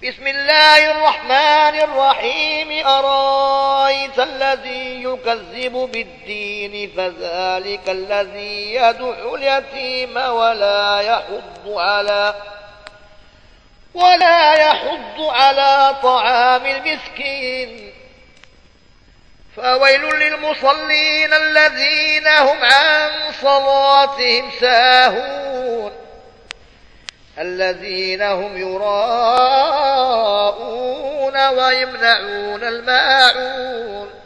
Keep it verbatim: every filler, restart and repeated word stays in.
بسم الله الرحمن الرحيم أرأيت الذي يكذب بالدين فذلك الذي يدعو اليتيم ولا يحض على ولا يحض على طعام المسكين فويل للمصلين الذين هم عن صلاتهم ساهون الذين هم يراءون ويمنعون الماعون